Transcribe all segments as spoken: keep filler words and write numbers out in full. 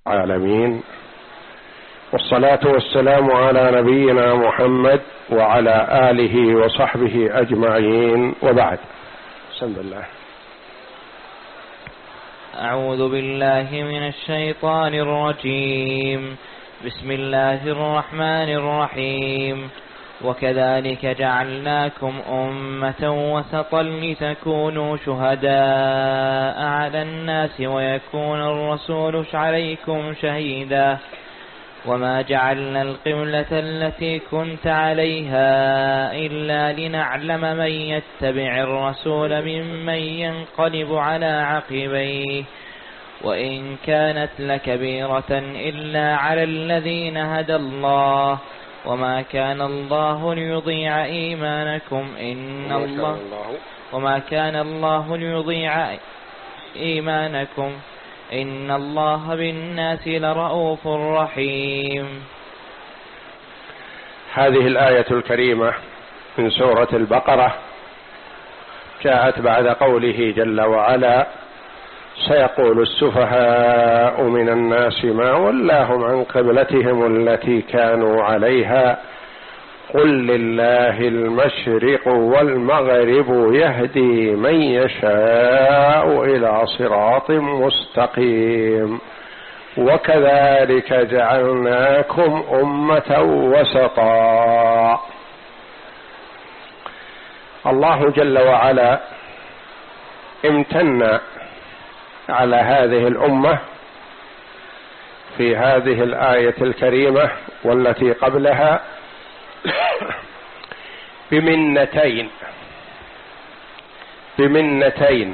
العالمين، والصلاة والسلام على نبينا محمد وعلى آله وصحبه أجمعين، وبعد. بسم الله. أعوذ بالله من الشيطان الرجيم. بسم الله الرحمن الرحيم. وكذلك جعلناكم أمة وسطا لتكونوا شهداء على الناس ويكون الرسول عليكم شهيدا وما جعلنا القبلة التي كنت عليها إلا لنعلم من يتبع الرسول ممن ينقلب على عقبيه وإن كانت لكبيرة إلا على الذين هدى الله وما كان الله ليضيع إيمانكم إن الله وما كان الله ليضيع إيمانكم إن الله بالناس لرؤوف رحيم. هذه الآية الكريمة من سورة البقرة جاءت بعد قوله جل وعلا: سيقول السفهاء من الناس ما ولاهم عن قبلتهم التي كانوا عليها قل لله المشرق والمغرب يهدي من يشاء إلى صراط مستقيم وكذلك جعلناكم أمة وسطا. الله جل وعلا امتن على هذه الأمة في هذه الآية الكريمة والتي قبلها بمنتين بمنتين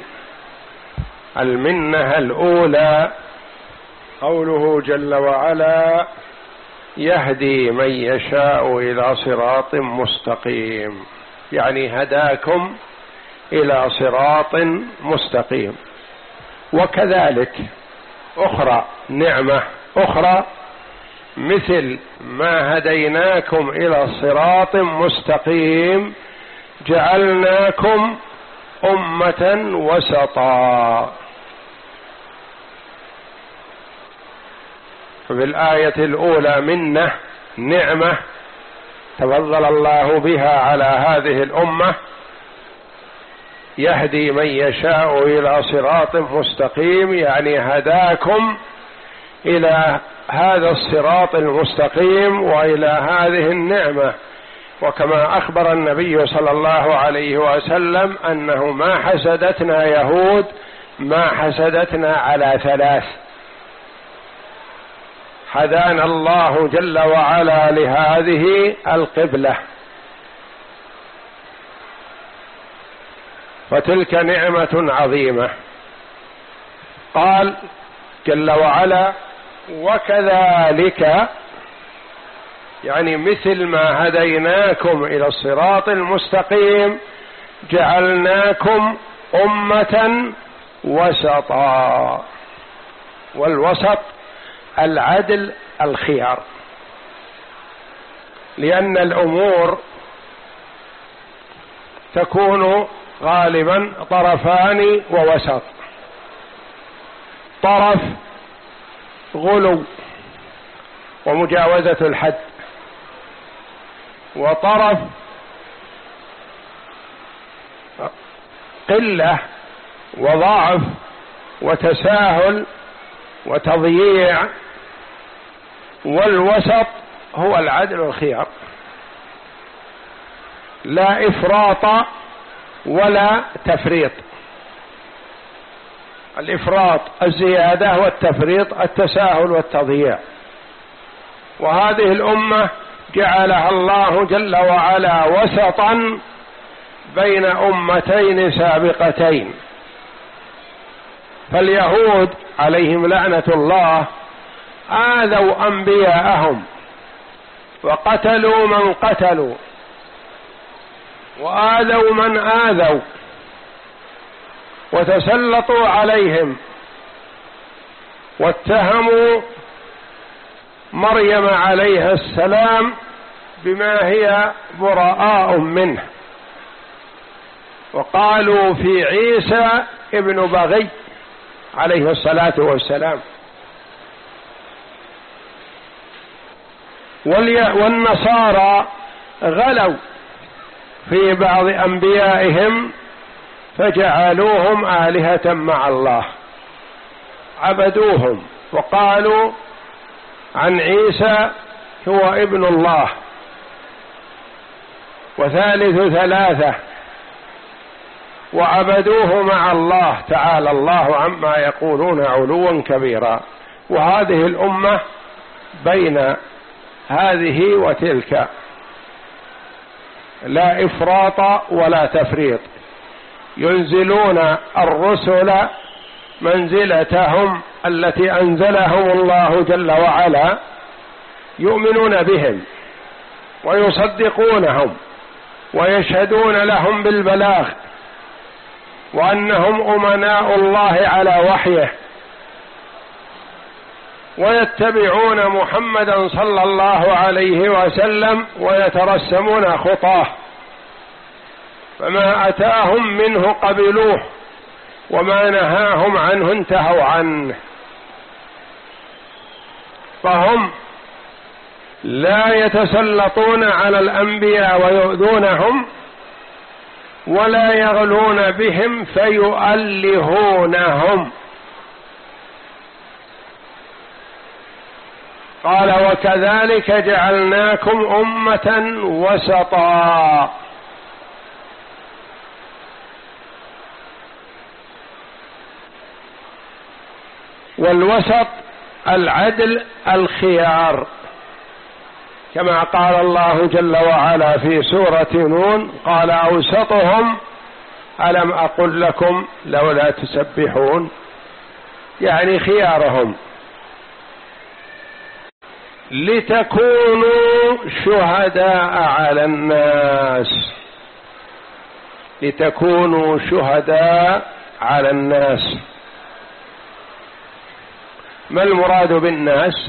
المنة الأولى قوله جل وعلا: يهدي من يشاء إلى صراط مستقيم، يعني هداكم إلى صراط مستقيم. وكذلك أخرى نعمة أخرى مثل ما هديناكم إلى صراط مستقيم جعلناكم أمة وسطا. في الآية الأولى منة نعمة تفضل الله بها على هذه الأمة، يهدي من يشاء إلى صراط مستقيم، يعني هداكم إلى هذا الصراط المستقيم وإلى هذه النعمة. وكما أخبر النبي صلى الله عليه وسلم أنه ما حسدتنا يهود ما حسدتنا على ثلاث: هدانا الله جل وعلا لهذه القبلة، فتلك نعمة عظيمة. قال جل وعلا: وكذلك، يعني مثل ما هديناكم إلى الصراط المستقيم جعلناكم أمة وسطا. والوسط العدل الخيار، لأن الأمور تكون غالبا طرفان ووسط: طرف غلو ومجاوزة الحد، وطرف قلة وضعف وتساهل وتضييع. والوسط هو العدل الخيار، لا إفراط ولا تفريط. الإفراط الزيادة والتفريط التساهل والتضييع. وهذه الأمة جعلها الله جل وعلا وسطا بين أمتين سابقتين. فاليهود عليهم لعنة الله آذوا أنبياءهم وقتلوا من قتلوا وآذوا من آذوا وتسلطوا عليهم واتهموا مريم عليها السلام بما هي براء منه، وقالوا في عيسى ابن بغي عليه الصلاة والسلام. والنصارى غلوا في بعض أنبيائهم فجعلوهم آلهة مع الله، عبدوهم وقالوا عن عيسى هو ابن الله وثالث ثلاثة، وعبدوه مع الله تعالى الله عما يقولون علوا كبيرا. وهذه الأمة بين هذه وتلك، لا إفراط ولا تفريط، ينزلون الرسل منزلتهم التي أنزلهم الله جل وعلا، يؤمنون بهم ويصدقونهم ويشهدون لهم بالبلاغ وأنهم أمناء الله على وحيه، ويتبعون محمدا صلى الله عليه وسلم ويترسمون خطاه، فما أتاهم منه قبلوه وما نهاهم عنه انتهوا عنه. فهم لا يتسلطون على الأنبياء ويؤذونهم ولا يغلون بهم فيؤلهونهم. قال وكذلك جعلناكم أمة وسطا. والوسط العدل الخيار، كما قال الله جل وعلا في سورة نون قال أوسطهم ألم أقل لكم لولا تسبحون، يعني خيارهم. لتكونوا شهداء على الناس، لتكونوا شهداء على الناس. ما المراد بالناس؟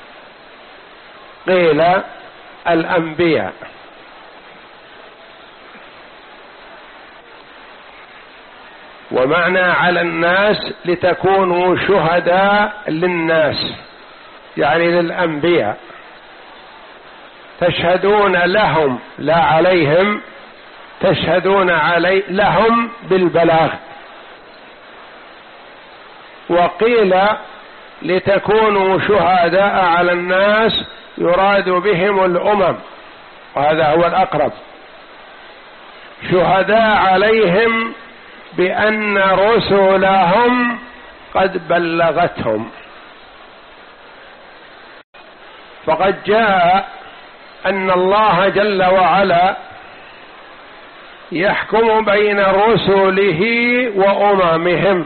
قيل الأنبياء، ومعنى على الناس لتكونوا شهداء للناس، يعني للأنبياء، تشهدون لهم لا عليهم، تشهدون علي لهم بالبلاغ. وقيل لتكونوا شهداء على الناس يراد بهم الأمم، وهذا هو الأقرب، شهداء عليهم بأن رسلهم قد بلغتهم. فقد جاء أن الله جل وعلا يحكم بين رسله وأممهم،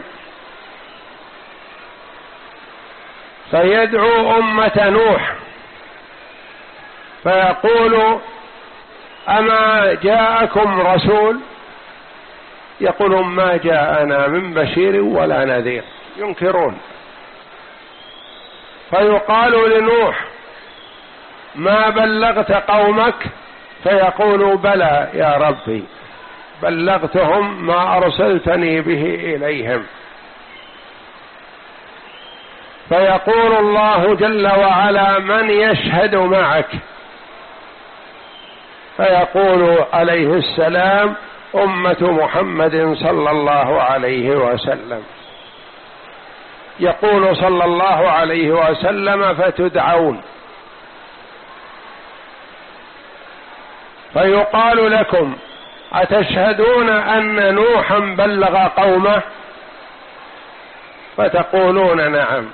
فيدعو أمة نوح فيقول أما جاءكم رسول؟ يقولون ما جاءنا من بشير ولا نذير، ينكرون. فيقال لنوح ما بلغت قومك؟ فيقول بلى يا ربي بلغتهم ما أرسلتني به إليهم. فيقول الله جل وعلا من يشهد معك؟ فيقول عليه السلام أمة محمد صلى الله عليه وسلم. يقول صلى الله عليه وسلم فتدعون، فيقال لكم أتشهدون أن نوحا بلغ قومه؟ فتقولون نعم.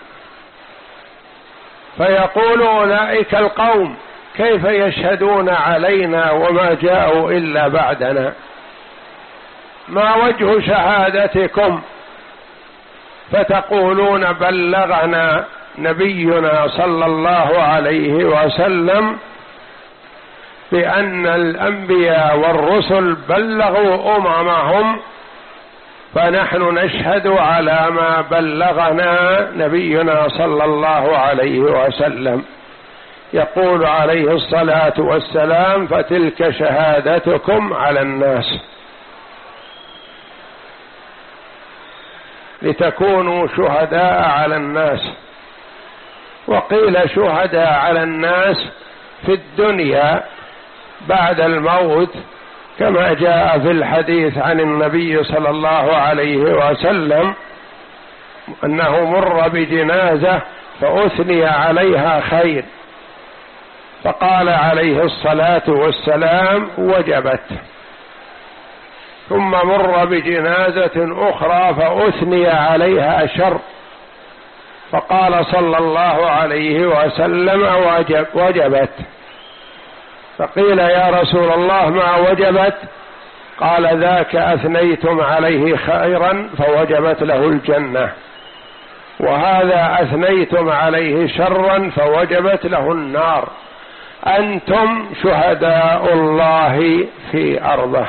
فيقول أولئك القوم كيف يشهدون علينا وما جاءوا إلا بعدنا؟ ما وجه شهادتكم؟ فتقولون بلغنا نبينا صلى الله عليه وسلم بأن الأنبياء والرسل بلغوا أممهم، فنحن نشهد على ما بلغنا نبينا صلى الله عليه وسلم. يقول عليه الصلاة والسلام فتلك شهادتكم على الناس، لتكونوا شهداء على الناس. وقيل شهداء على الناس في الدنيا بعد الموت، كما جاء في الحديث عن النبي صلى الله عليه وسلم أنه مر بجنازة فأثني عليها خير، فقال عليه الصلاة والسلام وجبت. ثم مر بجنازة أخرى فأثني عليها شر، فقال صلى الله عليه وسلم وجب وجبت. فقيل يا رسول الله ما وجبت؟ قال ذاك أثنيتم عليه خيرا فوجبت له الجنة، وهذا أثنيتم عليه شرا فوجبت له النار. أنتم شهداء الله في أرضه.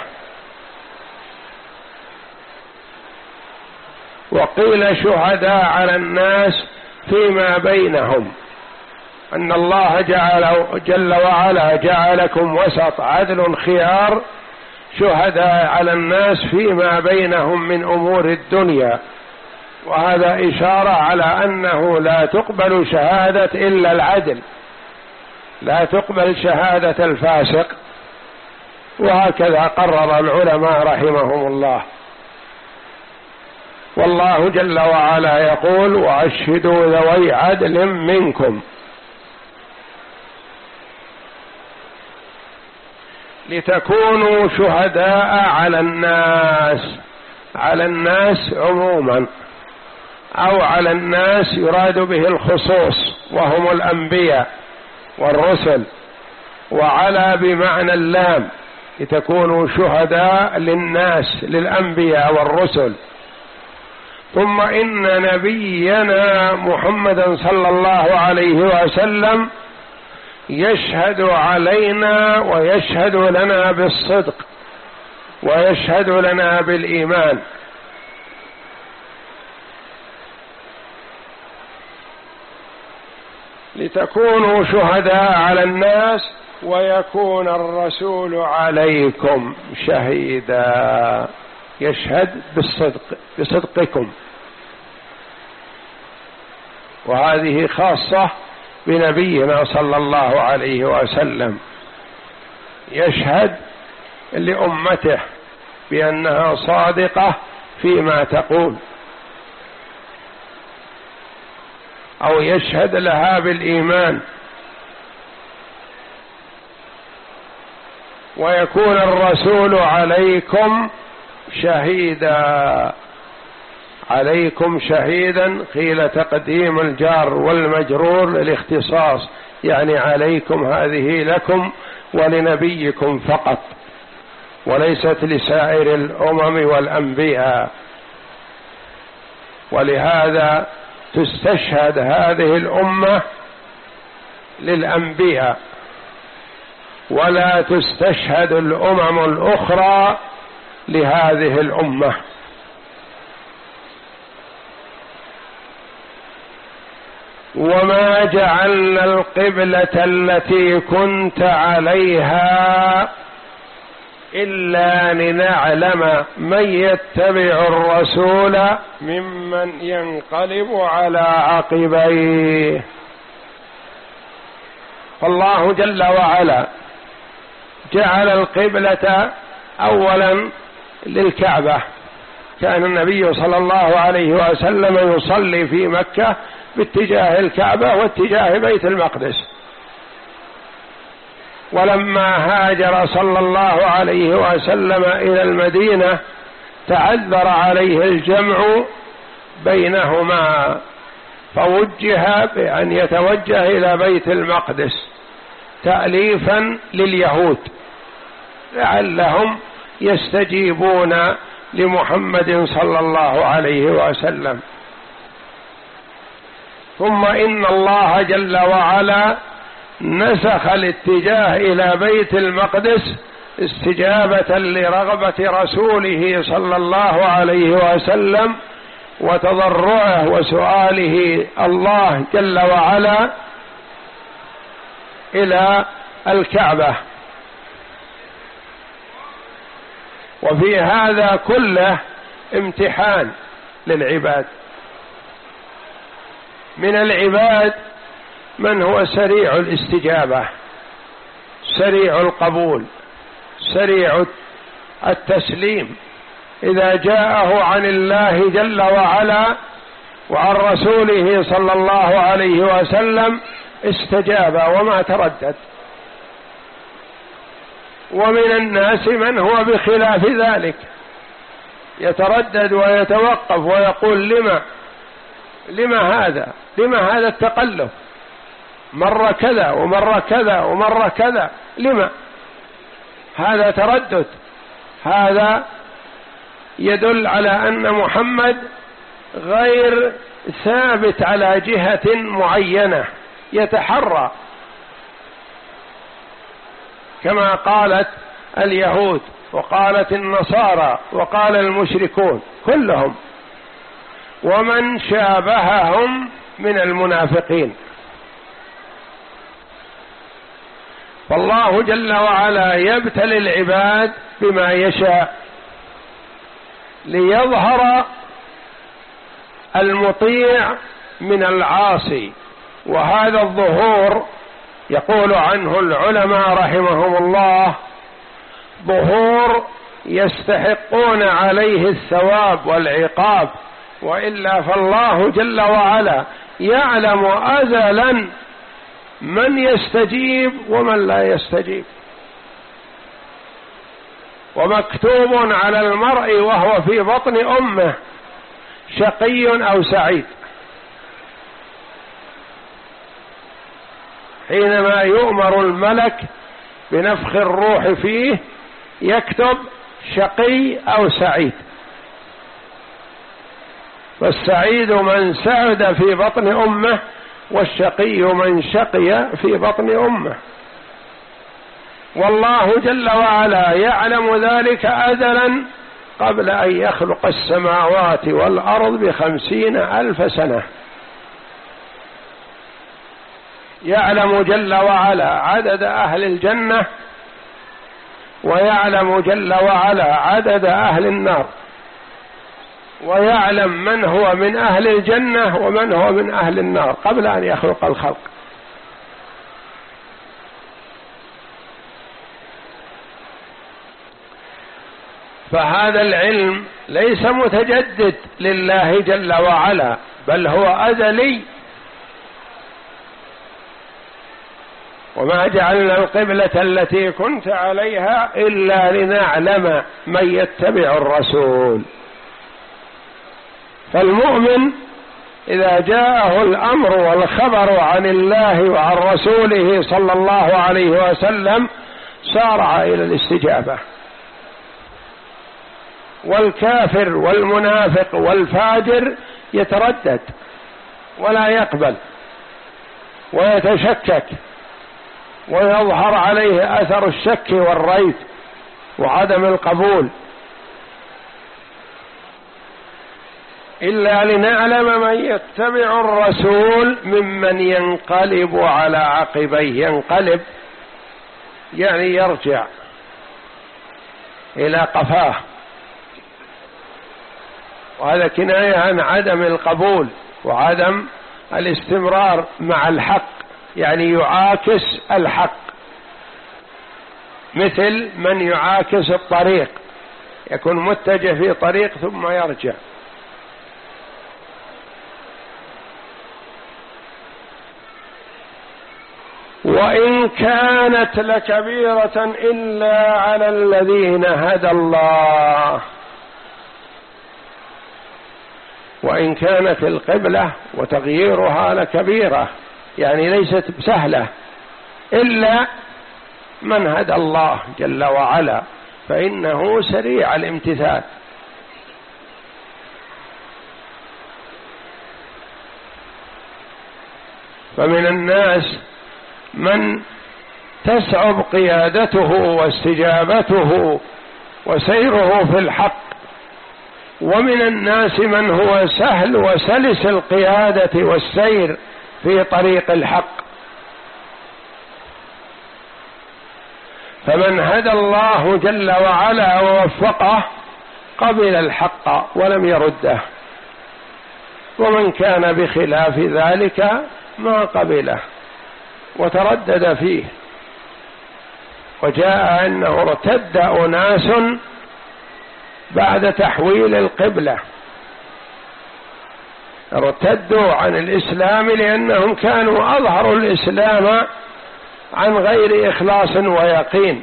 وقيل شهداء على الناس فيما بينهم، أن الله جعل جل وعلا جعلكم وسط عدل خيار شهداء على الناس فيما بينهم من أمور الدنيا، وهذا إشارة على أنه لا تقبل شهادة إلا العدل، لا تقبل شهادة الفاسق. وهكذا قرر العلماء رحمهم الله. والله جل وعلا يقول وأشهدوا ذوي عدل منكم، لتكونوا شهداء على الناس، على الناس عموما، أو على الناس يراد به الخصوص وهم الأنبياء والرسل، وعلى بمعنى اللام، لتكونوا شهداء للناس للأنبياء والرسل. ثم إن نبينا محمدا صلى الله عليه وسلم يشهد علينا ويشهد لنا بالصدق ويشهد لنا بالإيمان. لتكونوا شهداء على الناس ويكون الرسول عليكم شهيدا، يشهد بالصدق بصدقكم. وهذه خاصة بنبينا صلى الله عليه وسلم، يشهد لأمته بأنها صادقة فيما تقول، أو يشهد لها بالإيمان. ويكون الرسول عليكم شهيدا، عليكم شهيدا قيل تقديم الجار والمجرور للاختصاص، يعني عليكم هذه لكم ولنبيكم فقط، وليست لسائر الأمم والأنبياء. ولهذا تستشهد هذه الأمة للأنبياء، ولا تستشهد الأمم الأخرى لهذه الأمة. وما جعلنا القبلة التي كنت عليها إلا لنعلم من يتبع الرسول ممن ينقلب على عقبيه. فالله جل وعلا جعل القبلة أولا للكعبة، كان النبي صلى الله عليه وسلم يصلي في مكة باتجاه الكعبة واتجاه بيت المقدس. ولما هاجر صلى الله عليه وسلم إلى المدينة تعذر عليه الجمع بينهما، فوجه بأن يتوجه إلى بيت المقدس تأليفا لليهود لعلهم يستجيبون لمحمد صلى الله عليه وسلم. ثم إن الله جل وعلا نسخ الاتجاه إلى بيت المقدس استجابة لرغبة رسوله صلى الله عليه وسلم وتضرعه وسؤاله الله جل وعلا إلى الكعبة. وفي هذا كله امتحان للعباد، من العباد من هو سريع الاستجابة سريع القبول سريع التسليم، إذا جاءه عن الله جل وعلا وعن رسوله صلى الله عليه وسلم استجاب وما تردد. ومن الناس من هو بخلاف ذلك، يتردد ويتوقف ويقول لما لما هذا لما هذا التقلب، مرة كذا ومرة كذا ومرة كذا، لما هذا تردد؟ هذا يدل على أن محمد غير ثابت على جهة معينة، يتحرى كما قالت اليهود وقالت النصارى وقال المشركون كلهم، ومن شابههم من المنافقين. فالله جل وعلا يبتلي العباد بما يشاء ليظهر المطيع من العاصي، وهذا الظهور يقول عنه العلماء رحمهم الله ظهور يستحقون عليه الثواب والعقاب، وإلا فالله جل وعلا يعلم أزلا من يستجيب ومن لا يستجيب، ومكتوب على المرء وهو في بطن أمه شقي أو سعيد. حينما يؤمر الملك بنفخ الروح فيه يكتب شقي أو سعيد، فالسعيد من سعد في بطن أمه، والشقي من شقي في بطن أمه. والله جل وعلا يعلم ذلك أزلا قبل أن يخلق السماوات والأرض بخمسين ألف سنة. يعلم جل وعلا عدد أهل الجنة، ويعلم جل وعلا عدد أهل النار، ويعلم من هو من أهل الجنة ومن هو من أهل النار قبل أن يخلق الخلق. فهذا العلم ليس متجدد لله جل وعلا، بل هو أزلي. وما جعلنا القبلة التي كنت عليها إلا لنعلم من يتبع الرسول. فالمؤمن إذا جاءه الأمر والخبر عن الله وعن رسوله صلى الله عليه وسلم سارع إلى الاستجابة. والكافر والمنافق والفاجر يتردد ولا يقبل ويتشكك، ويظهر عليه أثر الشك والريب وعدم القبول، إلا لنعلم من يتبع الرسول ممن ينقلب على عقبيه. ينقلب يعني يرجع إلى قفاه، وهذا كناية عن عدم القبول وعدم الاستمرار مع الحق، يعني يعاكس الحق، مثل من يعاكس الطريق، يكون متجه في طريق ثم يرجع. وإن كانت لكبيرة إلا على الذين هدى الله. وإن كانت القبلة وتغييرها لكبيرة، يعني ليست سهلة، إلا من هدى الله جل وعلا فإنه سريع الامتثال. فمن الناس من تصعب قيادته واستجابته وسيره في الحق، ومن الناس من هو سهل وسلس القيادة والسير في طريق الحق. فمن هدى الله جل وعلا ووفقه قبل الحق ولم يرده، ومن كان بخلاف ذلك ما قبله وتردد فيه. وجاء أنه ارتد أناس بعد تحويل القبلة، ارتدوا عن الإسلام لأنهم كانوا أظهروا الإسلام عن غير إخلاص ويقين،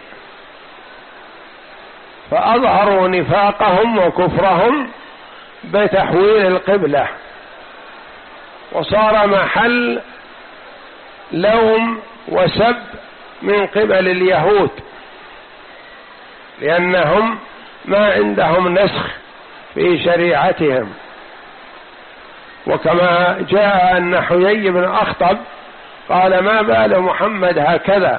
فأظهروا نفاقهم وكفرهم بتحويل القبلة، وصار محل لوم وسب من قبل اليهود، لأنهم ما عندهم نسخ في شريعتهم. وكما جاء أن حيي بن أخطب قال: ما بال محمد هكذا؟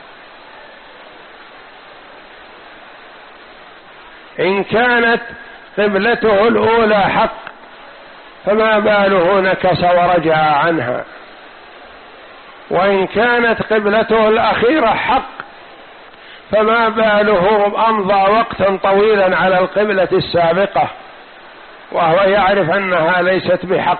إن كانت قبلته الأولى حق فما باله نكس ورجع عنها، وإن كانت قبلته الأخيرة حق فما باله أمضى وقتا طويلا على القبلة السابقة وهو يعرف أنها ليست بحق.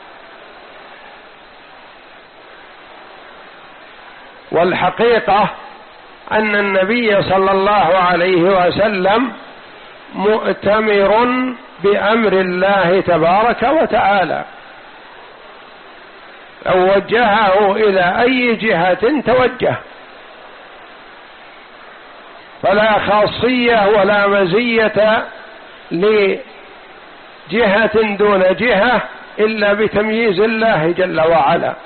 والحقيقة أن النبي صلى الله عليه وسلم مؤتمر بأمر الله تبارك وتعالى، لو وجهه إلى أي جهة توجه، فلا خاصية ولا مزية لجهة دون جهة إلا بتمييز الله جل وعلا.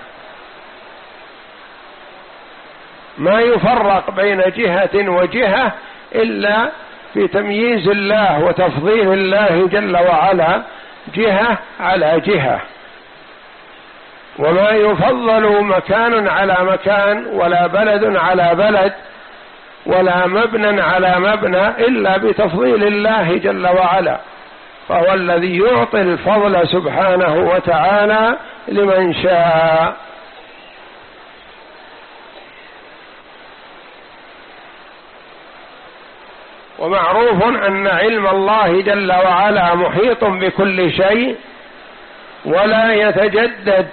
ما يفرق بين جهة وجهة إلا في تمييز الله وتفضيل الله جل وعلا جهة على جهة، وما يفضل مكان على مكان ولا بلد على بلد ولا مبنى على مبنى إلا بتفضيل الله جل وعلا، فهو الذي يعطي الفضل سبحانه وتعالى لمن شاء. ومعروف أن علم الله جل وعلا محيط بكل شيء، ولا يتجدد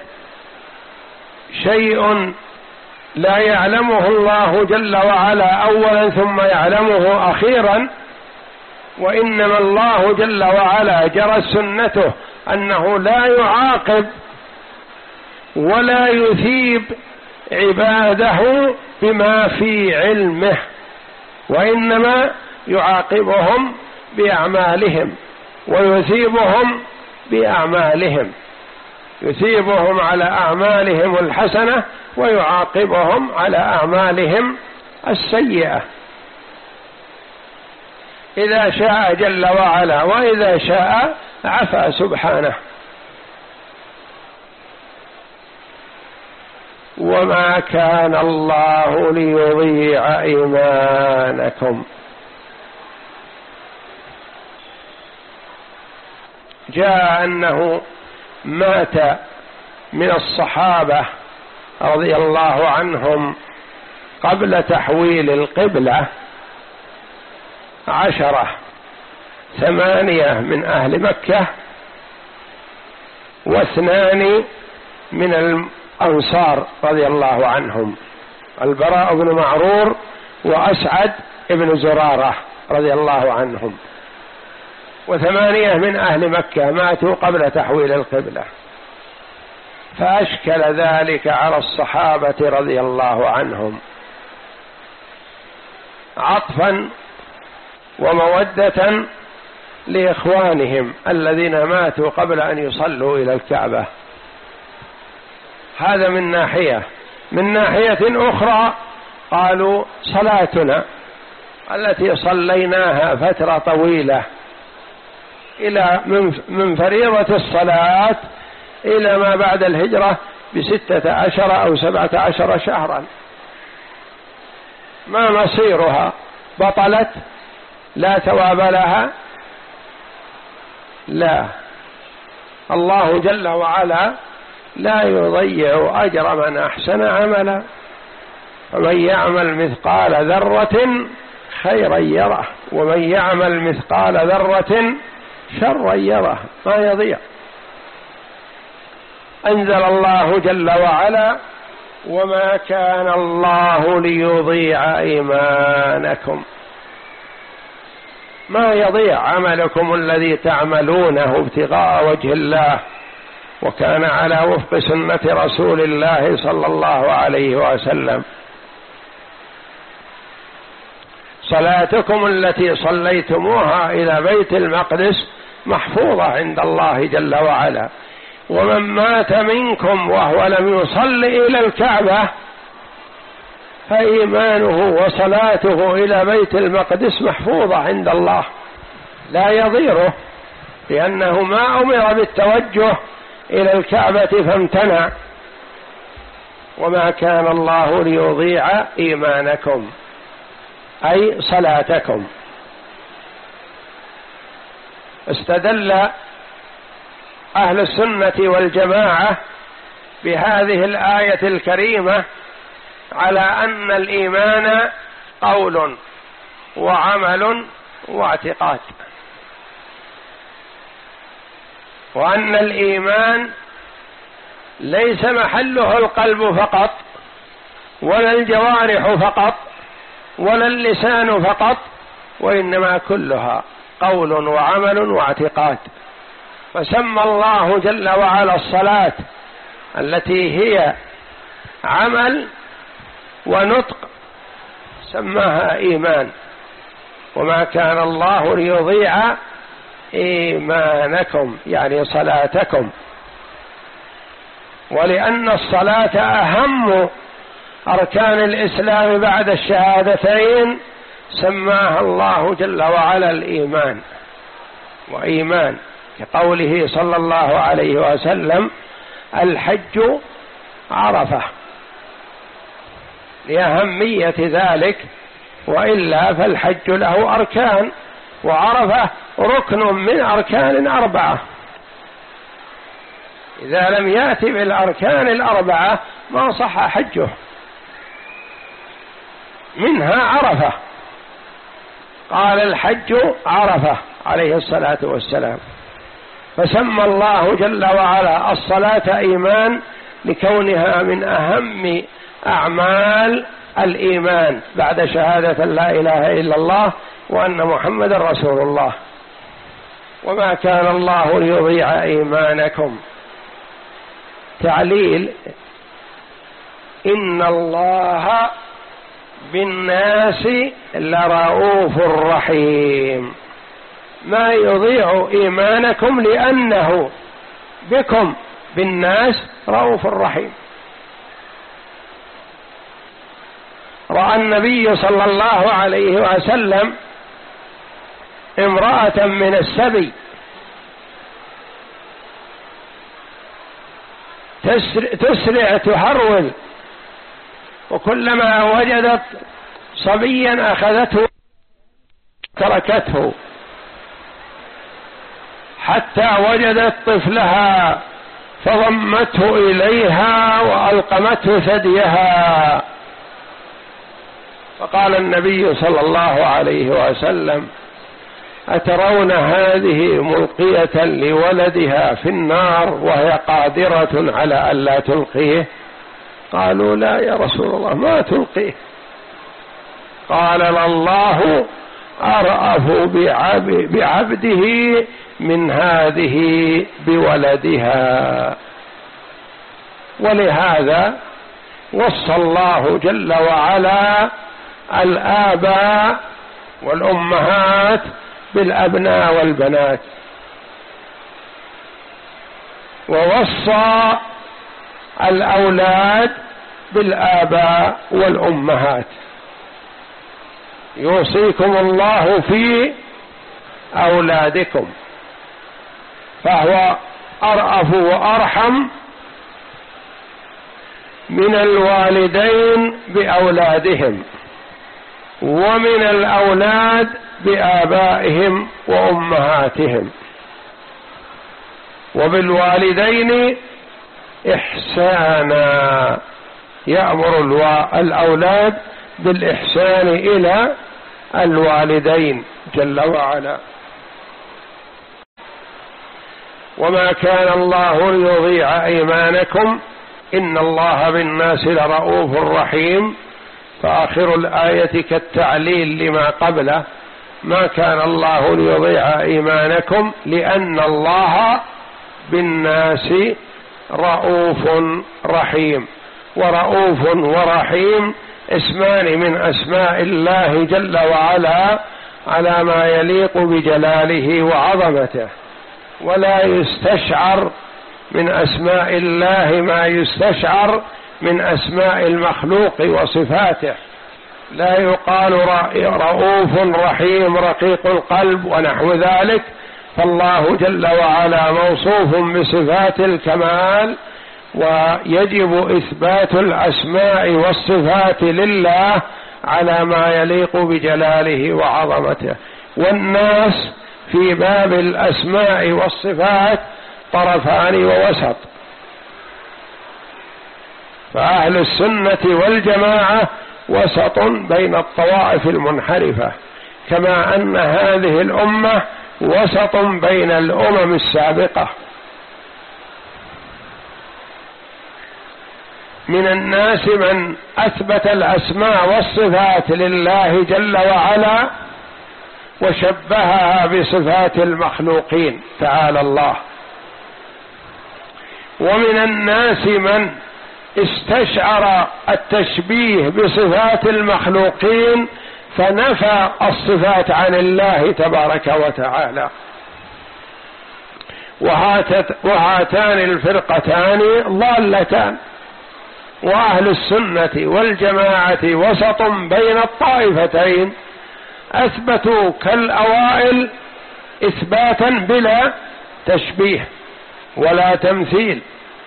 شيء لا يعلمه الله جل وعلا أولا ثم يعلمه أخيرا، وإنما الله جل وعلا جرت سنته أنه لا يعاقب ولا يثيب عباده بما في علمه، وإنما يعاقبهم بأعمالهم ويثيبهم بأعمالهم، يثيبهم على أعمالهم الحسنة ويعاقبهم على أعمالهم السيئة إذا شاء جل وعلا، وإذا شاء عفا سبحانه. وما كان الله ليضيع إيمانكم. جاء أنه مات من الصحابة رضي الله عنهم قبل تحويل القبلة عشرة، ثمانية من أهل مكة واثنان من الأنصار رضي الله عنهم، البراء بن معرور وأسعد بن زرارة رضي الله عنهم، وثمانية من أهل مكة ماتوا قبل تحويل القبلة، فأشكل ذلك على الصحابة رضي الله عنهم عطفا ومودة لإخوانهم الذين ماتوا قبل أن يصلوا إلى الكعبة. هذا من ناحية. من ناحية أخرى قالوا صلاتنا التي صليناها فترة طويلة إلى من فريضة الصلاة إلى ما بعد الهجرة بستة عشر أو سبعة عشر شهرا، ما مصيرها؟ بطلت؟ لا ثواب لها؟ لا، الله جل وعلا لا يضيع أجر من أحسن عملا، فمن يعمل مثقال ذرة خيرا يره ومن يعمل مثقال ذرة شرا يره، ما يضيع. أنزل الله جل وعلا وما كان الله ليضيع إيمانكم، ما يضيع عملكم الذي تعملونه ابتغاء وجه الله، وكان على وفق سنة رسول الله صلى الله عليه وسلم. صلاتكم التي صليتموها إلى بيت المقدس محفوظة عند الله جل وعلا، ومن مات منكم وهو لم يصل إلى الكعبة فإيمانه وصلاته إلى بيت المقدس محفوظة عند الله لا يضيره، لأنه ما أمر بالتوجه إلى الكعبة فامتنع. وما كان الله ليضيع إيمانكم أي صلاتكم. استدل أهل السنة والجماعة بهذه الآية الكريمة على أن الإيمان قول وعمل واعتقاد، وأن الإيمان ليس محله القلب فقط ولا الجوارح فقط ولا اللسان فقط، وإنما كلها قول وعمل واعتقاد. فسمى الله جل وعلا الصلاة التي هي عمل ونطق سماها إيمان. وما كان الله ليضيع إيمانكم يعني صلاتكم، ولأن الصلاة أهم أركان الإسلام بعد الشهادتين سماها الله جل وعلا الإيمان وإيمان، كقوله صلى الله عليه وسلم: الحج عرفة، لأهمية ذلك، وإلا فالحج له أركان، وعرفة ركن من أركان أربعة، إذا لم يأتي بالأركان الأربعة ما صح حجه، منها عرفة. قال: الحج عرفة عليه الصلاة والسلام. فسمى الله جل وعلا الصلاة إيمان لكونها من أهم أعمال الإيمان بعد شهادة لا إله إلا الله وأن محمد رسول الله. وما كان الله ليضيع إيمانكم. تعليل: إن الله بالناس لرؤوف رحيم، ما يضيع إيمانكم لأنه بكم بالناس رؤوف رحيم. رأى النبي صلى الله عليه وسلم امرأة من السبي تسرع تهرول، وكلما وجدت صبيا أخذته تركته حتى وجدت طفلها فضمته إليها وألقمته ثديها. فقال النبي صلى الله عليه وسلم: أترون هذه ملقية لولدها في النار وهي قادرة على أن لا تلقيه؟ قالوا: لا يا رسول الله، ما تلقيه. قال: الله أرأف بعبده من هذه بولدها. ولهذا وصى الله جل وعلا الآباء والأمهات بالأبناء والبنات، ووصى الأولاد بالآباء والأمهات. يوصيكم الله في أولادكم، فهو أرأف وأرحم من الوالدين بأولادهم، ومن الأولاد بآبائهم وأمهاتهم. وبالوالدين إحسانا، يأمر الأولاد بالإحسان إلى الوالدين جل وعلا. وما كان الله ليضيع إيمانكم إن الله بالناس لرؤوف رحيم، فآخر الآية كالتعليل لما قبله: ما كان الله ليضيع إيمانكم لأن الله بالناس رؤوف رحيم. ورؤوف ورحيم اسمان من أسماء الله جل وعلا على ما يليق بجلاله وعظمته، ولا يستشعر من أسماء الله ما يستشعر من أسماء المخلوق وصفاته. لا يقال رؤوف رحيم رقيق القلب ونحو ذلك، فالله جل وعلا موصوف بصفات الكمال، ويجب إثبات الأسماء والصفات لله على ما يليق بجلاله وعظمته. والناس في باب الأسماء والصفات طرفان ووسط، فأهل السنة والجماعة وسط بين الطوائف المنحرفة، كما أن هذه الأمة وسط بين الأمم السابقة. من الناس من أثبت الأسماء والصفات لله جل وعلا وشبهها بصفات المخلوقين تعالى الله، ومن الناس من استشعر التشبيه بصفات المخلوقين فنفى الصفات عن الله تبارك وتعالى. وهاتان الفرقتان ضالتان، وأهل السنة والجماعة وسط بين الطائفتين، أثبتوا كالأوائل إثباتا بلا تشبيه ولا تمثيل،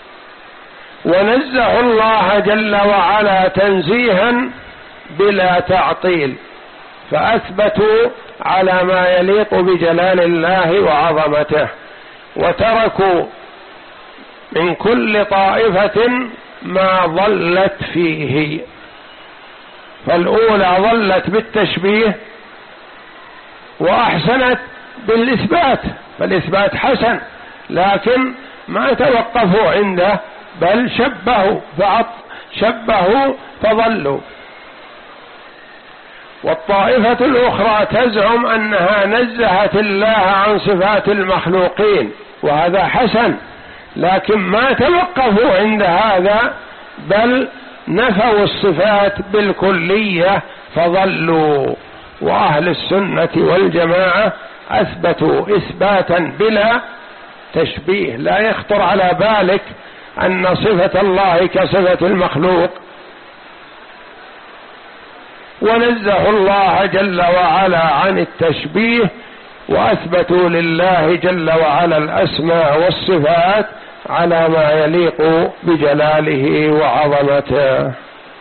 ونزهوا الله جل وعلا تنزيها بلا تعطيل، فأثبتوا على ما يليق بجلال الله وعظمته، وتركوا من كل طائفة ما ضلت فيه. فالأولى ضلت بالتشبيه وأحسنت بالإثبات، فالإثبات حسن، لكن ما توقفوا عنده بل شبهوا شبهوا فضلوا. والطائفة الأخرى تزعم أنها نزهت الله عن صفات المخلوقين، وهذا حسن، لكن ما توقفوا عند هذا بل نفوا الصفات بالكلية فضلوا. وأهل السنة والجماعة أثبتوا إثباتا بلا تشبيه، لا يخطر على بالك أن صفة الله كصفة المخلوق. ونزهوا الله جل وعلا عن التشبيه، وأثبتوا لله جل وعلا الأسماء والصفات على ما يليق بجلاله وعظمته.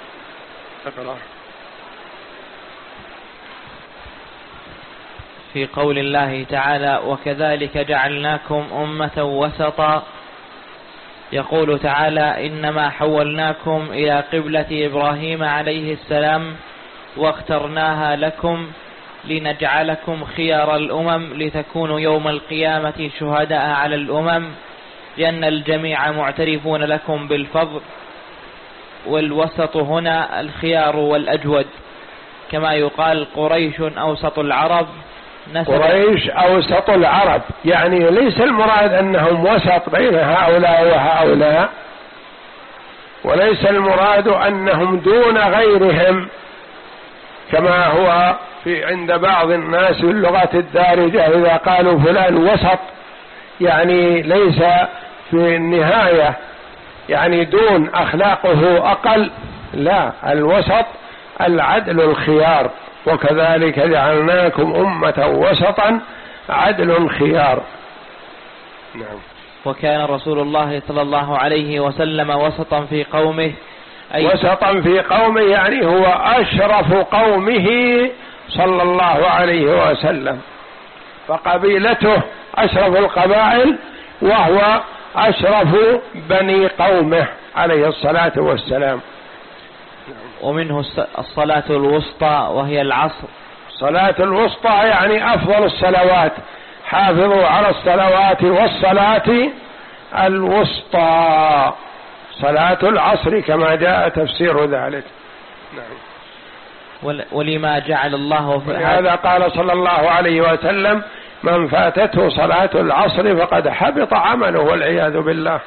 في قول الله تعالى: وكذلك جعلناكم أمة وسطا، يقول تعالى: إنما حولناكم إلى قبلة إبراهيم عليه السلام واخترناها لكم لنجعلكم خيار الأمم لتكونوا يوم القيامة شهداء على الأمم، لأن الجميع معترفون لكم بالفضل، والوسط هنا الخيار والأجود، كما يقال قريش أوسط العرب. قريش أوسط العرب، يعني ليس المراد أنهم وسط بين هؤلاء وهؤلاء، وليس المراد أنهم دون غيرهم كما هو في عند بعض الناس في اللغة الدارجة إذا قالوا فلان وسط، يعني ليس في النهاية يعني دون أخلاقه أقل، لا، الوسط العدل الخيار. وكذلك جعلناكم أمة وسطا عدل خيار. نعم. وكان رسول الله صلى الله عليه وسلم وسطا في قومه، أي وسطا في قومه يعني هو أشرف قومه صلى الله عليه وسلم، فقبيلته أشرف القبائل وهو أشرف بني قومه عليه الصلاة والسلام. ومنه الصلاة الوسطى وهي العصر. صلاة الوسطى يعني أفضل الصلوات، حافظوا على الصلوات والصلاة الوسطى، صلاة العصر كما جاء تفسير ذلك. نعم. ولما جعل الله في هذا قال صلى الله عليه وسلم: من فاتته صلاة العصر فقد حبط عمله والعياذ بالله.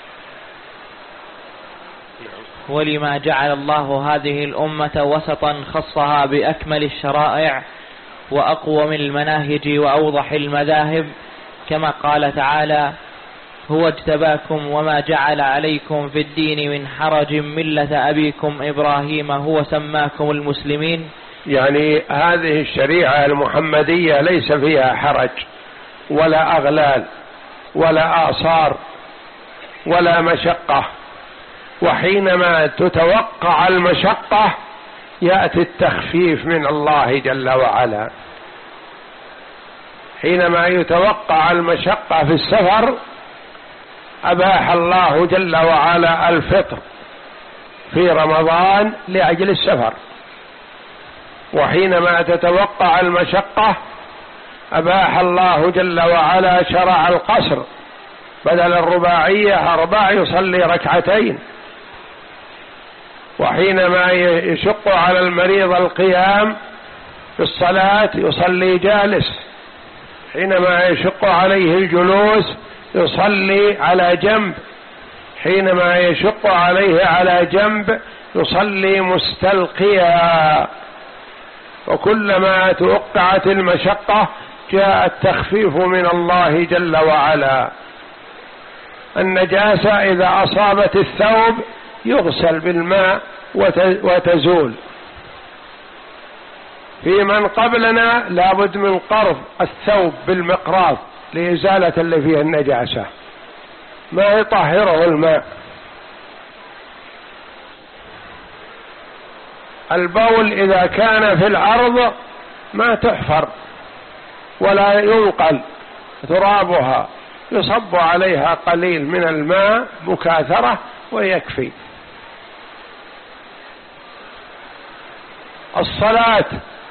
ولما جعل الله هذه الأمة وسطا خصها بأكمل الشرائع وأقوم المناهج وأوضح المذاهب، كما قال تعالى: هو اجتباكم وما جعل عليكم في الدين من حرج ملة أبيكم إبراهيم هو سماكم المسلمين. يعني هذه الشريعة المحمدية ليس فيها حرج ولا أغلال ولا آثار ولا مشقة، وحينما تتوقع المشقة يأتي التخفيف من الله جل وعلا. حينما يتوقع المشقة في السفر أباح الله جل وعلا الفطر في رمضان لأجل السفر، وحينما تتوقع المشقة أباح الله جل وعلا شرع القصر، بدل الرباعية أربع يصلي ركعتين. وحينما يشق على المريض القيام في الصلاة يصلي جالس، حينما يشق عليه الجلوس يصلي على جنب، حينما يشق عليه على جنب يصلي مستلقيا. وكلما توقعت المشقة جاء التخفيف من الله جل وعلا. النجاسة إذا أصابت الثوب يغسل بالماء وتزول. في من قبلنا لابد من قرض الثوب بالمقراض لإزالة اللي فيه النجاسة، ما يطهره الماء. البول إذا كان في الأرض ما تحفر ولا ينقل ترابها، يصب عليها قليل من الماء مكاثرة ويكفي. الصلاة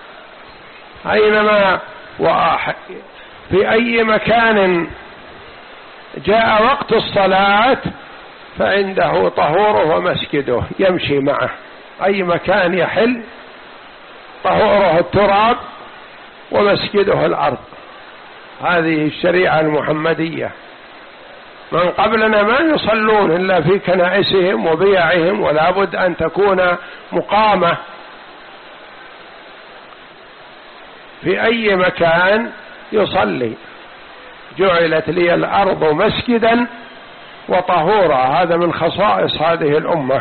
أينما في أي مكان جاء وقت الصلاة فعنده طهوره ومسجده يمشي معه، أي مكان يحل طهوره التراب ومسجده الأرض. هذه الشريعة المحمدية. من قبلنا ما يصلون إلا في كنائسهم وبيعهم، ولا بد أن تكون مقامة في أي مكان يصلي. جعلت لي الأرض مسجدا وطهورا، هذا من خصائص هذه الأمة.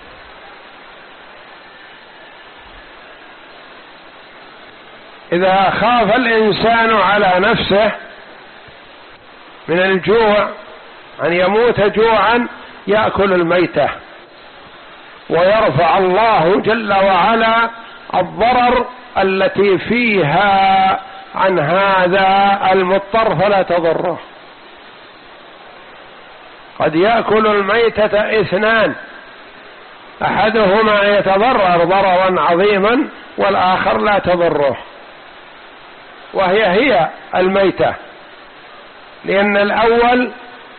إذا خاف الإنسان على نفسه من الجوع أن يموت جوعا يأكل الميتة، ويرفع الله جل وعلا الضرر التي فيها عن هذا المضطر فلا تضره. قد يأكل الميتة اثنان، أحدهما يتضرر ضررا عظيما والآخر لا تضره، وهي هي الميتة، لأن الأول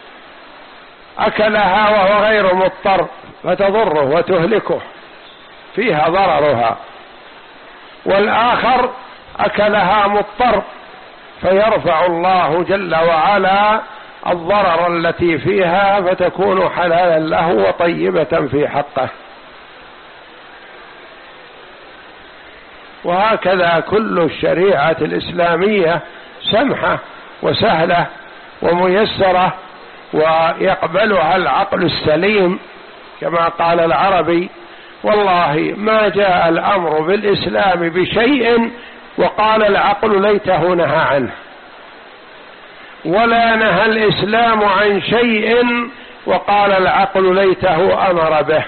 أكلها وهو غير مضطر فتضره وتهلكه فيها ضررها، والآخر أكلها مضطر فيرفع الله جل وعلا الضرر التي فيها فتكون حلالا له وطيبة في حقه. وهكذا كل الشريعة الإسلامية سمحة وسهلة وميسرة ويقبلها العقل السليم، كما قال العربي: والله ما جاء الأمر بالإسلام بشيء وقال العقل ليته نهى عنه، ولا نهى الإسلام عن شيء وقال العقل ليته أمر به.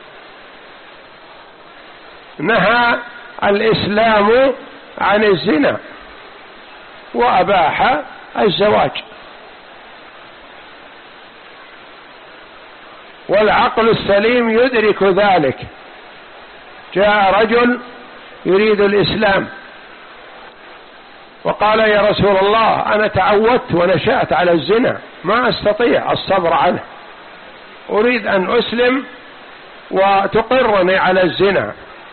نهى الإسلام عن الزنا وأباح الزواج، والعقل السليم يدرك ذلك. جاء رجل يريد الإسلام وقال: يا رسول الله، أنا تعودت ونشأت على الزنا، ما أستطيع الصبر عنه، أريد أن أسلم وتقرني على الزنا.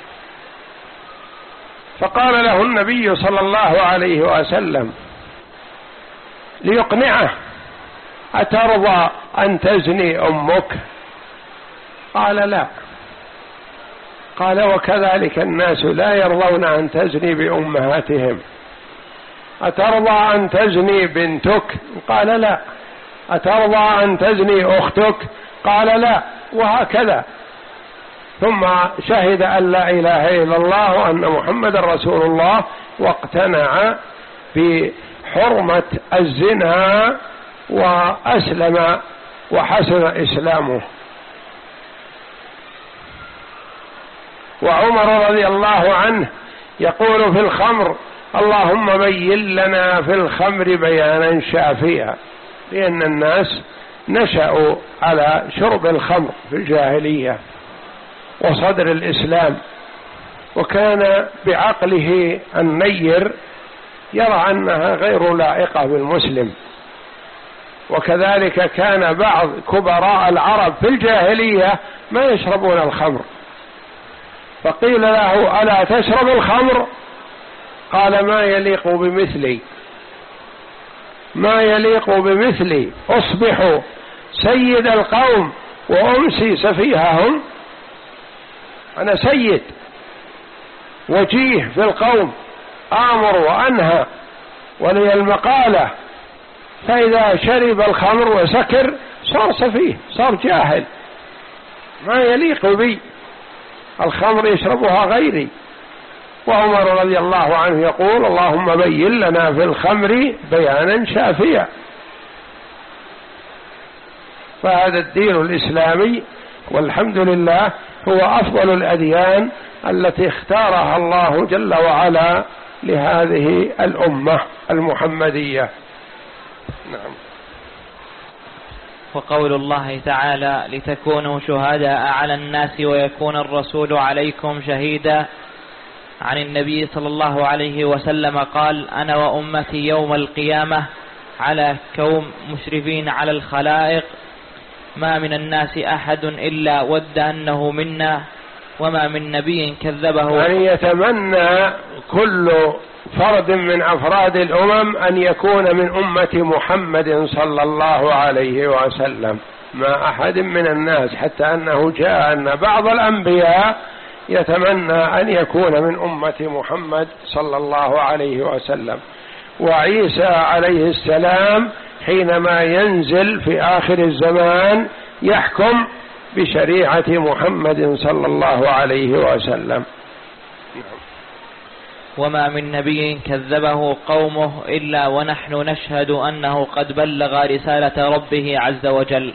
فقال له النبي صلى الله عليه وسلم ليقنعه: أترضى أن تزني أمك؟ قال: لا. قال: وكذلك الناس لا يرضون أن تزني بأمهاتهم. أترضى أن تزني بنتك؟ قال: لا. أترضى أن تزني أختك؟ قال: لا. وهكذا. ثم شهد أن لا إله إلا الله وأن محمد رسول الله، واقتنع بحرمة الزنا وأسلم وحسن إسلامه. وعمر رضي الله عنه يقول في الخمر: اللهم بين لنا في الخمر بيانا شافيا، لأن الناس نشأوا على شرب الخمر في الجاهلية وصدر الإسلام، وكان بعقله النير يرى أنها غير لائقة بالمسلم. وكذلك كان بعض كبراء العرب في الجاهلية ما يشربون الخمر، فقيل له: ألا تشرب الخمر؟ قال: ما يليق بمثلي، ما يليق بمثلي، أصبح سيد القوم وأمسي سفيههم. أنا سيد وجيه في القوم، آمر وأنهى ولي المقالة، فإذا شرب الخمر وسكر صار سفيه، صار جاهل، ما يليق بي، الخمر يشربها غيري. وعمر رضي الله عنه يقول: اللهم بين لنا في الخمر بيانا شافيا. فهذا الدين الإسلامي والحمد لله هو أفضل الأديان التي اختارها الله جل وعلا لهذه الأمة المحمدية. نعم. وقول الله تعالى: لتكونوا شهداء على الناس ويكون الرسول عليكم شهيدا. عن النبي صلى الله عليه وسلم قال: أنا وأمتي يوم القيامة على كوم مشرفين على الخلائق، ما من الناس أحد إلا ود أنه منا، وما من نبي كذبه. يعني يتمنى كل فرد من أفراد الأمم أن يكون من أمة محمد صلى الله عليه وسلم، ما أحد من الناس، حتى أنه جاء أن بعض الأنبياء يتمنى أن يكون من أمة محمد صلى الله عليه وسلم. وعيسى عليه السلام حينما ينزل في آخر الزمان يحكم بشريعة محمد صلى الله عليه وسلم. وما من نبي كذبه قومه إلا ونحن نشهد أنه قد بلغ رسالة ربه عز وجل.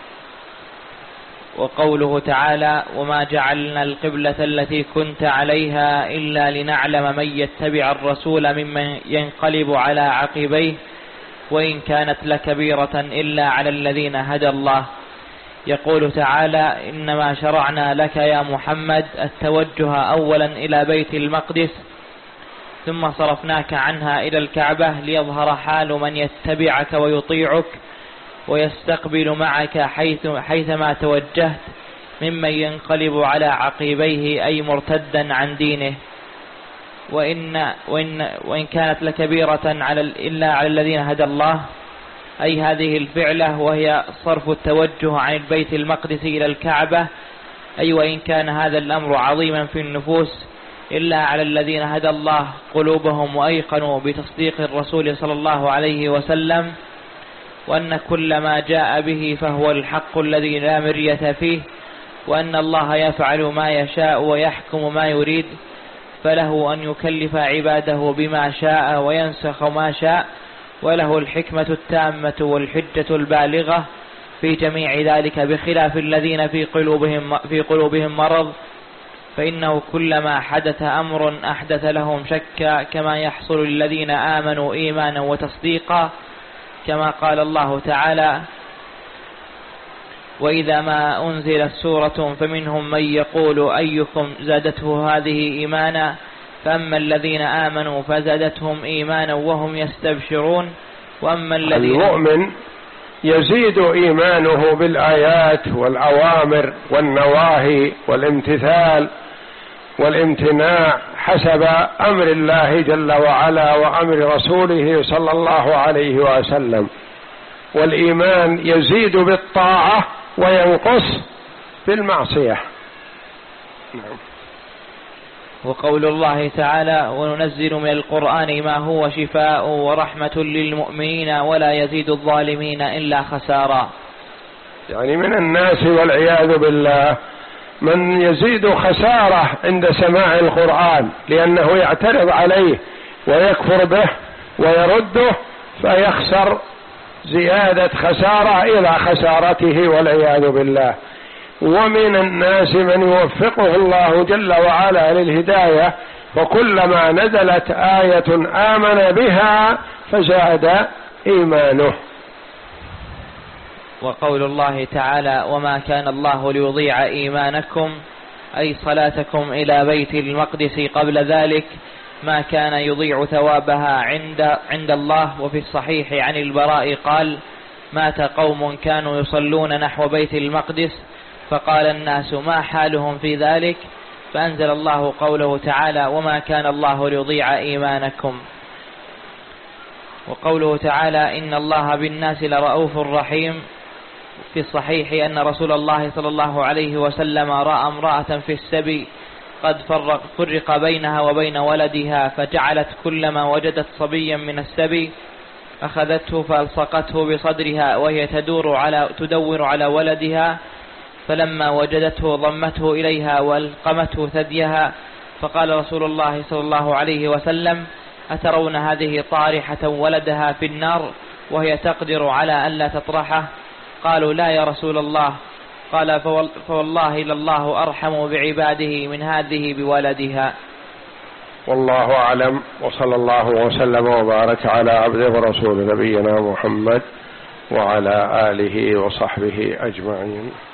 وقوله تعالى: وما جعلنا القبلة التي كنت عليها إلا لنعلم من يتبع الرسول ممن ينقلب على عقبيه وإن كانت لكبيرة إلا على الذين هدى الله. يقول تعالى: إنما شرعنا لك يا محمد التوجه أولا إلى بيت المقدس ثم صرفناك عنها إلى الكعبة ليظهر حال من يتبعك ويطيعك ويستقبل معك حيث حيثما توجهت ممن ينقلب على عقبيه أي مرتدا عن دينه، وإن, وإن, وإن كانت لكبيرة على إلا على الذين هدى الله، أي هذه الفعلة وهي صرف التوجه عن البيت المقدس إلى الكعبة، أي وإن كان هذا الأمر عظيما في النفوس إلا على الذين هدى الله قلوبهم وأيقنوا بتصديق الرسول صلى الله عليه وسلم، وأن كل ما جاء به فهو الحق الذي لا مرية فيه، وأن الله يفعل ما يشاء ويحكم ما يريد، فله أن يكلف عباده بما شاء وينسخ ما شاء، وله الحكمة التامة والحجة البالغة في جميع ذلك، بخلاف الذين في قلوبهم, في قلوبهم مرض، فإنه كلما حدث أمر أحدث لهم شكا، كما يحصل للذين آمنوا إيمانا وتصديقا، كما قال الله تعالى: وإذا ما أنزلت سورة فمنهم من يقول أيكم زادته هذه إيمانا، فأما الذين آمنوا فزادتهم إيمانا وهم يستبشرون، وأما الذين المؤمن يزيد إيمانه بالآيات والأوامر والنواهي والامتثال والامتناع حسب أمر الله جل وعلا وأمر رسوله صلى الله عليه وسلم. والإيمان يزيد بالطاعة وينقص بالمعصية. نعم. وقول الله تعالى: وننزل من القرآن ما هو شفاء ورحمة للمؤمنين ولا يزيد الظالمين إلا خسارا. يعني من الناس والعياذ بالله من يزيد خسارة عند سماع القرآن لأنه يعترض عليه ويكفر به ويرده فيخسر زيادة خسارة إلى خسارته والعياذ بالله. ومن الناس من يوفقه الله جل وعلا للهداية وكلما نزلت آية آمن بها فزاد إيمانه. وقول الله تعالى: وما كان الله ليضيع إيمانكم أي صلاتكم إلى بيت المقدس قبل ذلك ما كان يضيع ثوابها عند, عند الله. وفي الصحيح عن البراء قال: مات قوم كانوا يصلون نحو بيت المقدس فقال الناس: ما حالهم في ذلك؟ فأنزل الله قوله تعالى: وما كان الله ليضيع إيمانكم. وقوله تعالى: إن الله بالناس لرؤوف رحيم. في الصحيح أن رسول الله صلى الله عليه وسلم رأى امرأة في السبي قد فرق, فرق بينها وبين ولدها فجعلت كلما وجدت صبيا من السبي أخذته فألصقته بصدرها وهي تدور على تدور على ولدها، فلما وجدته ضمته إليها والقمته ثديها. فقال رسول الله صلى الله عليه وسلم: أترون هذه طارحة ولدها في النار وهي تقدر على ألا تطرحه؟ قالوا: لا يا رسول الله. قال: فوالله لله أرحم بعباده من هذه بولدها. والله أعلم، وصلى الله وسلم وبارك على عبده ورسول نبينا محمد وعلى آله وصحبه أجمعين.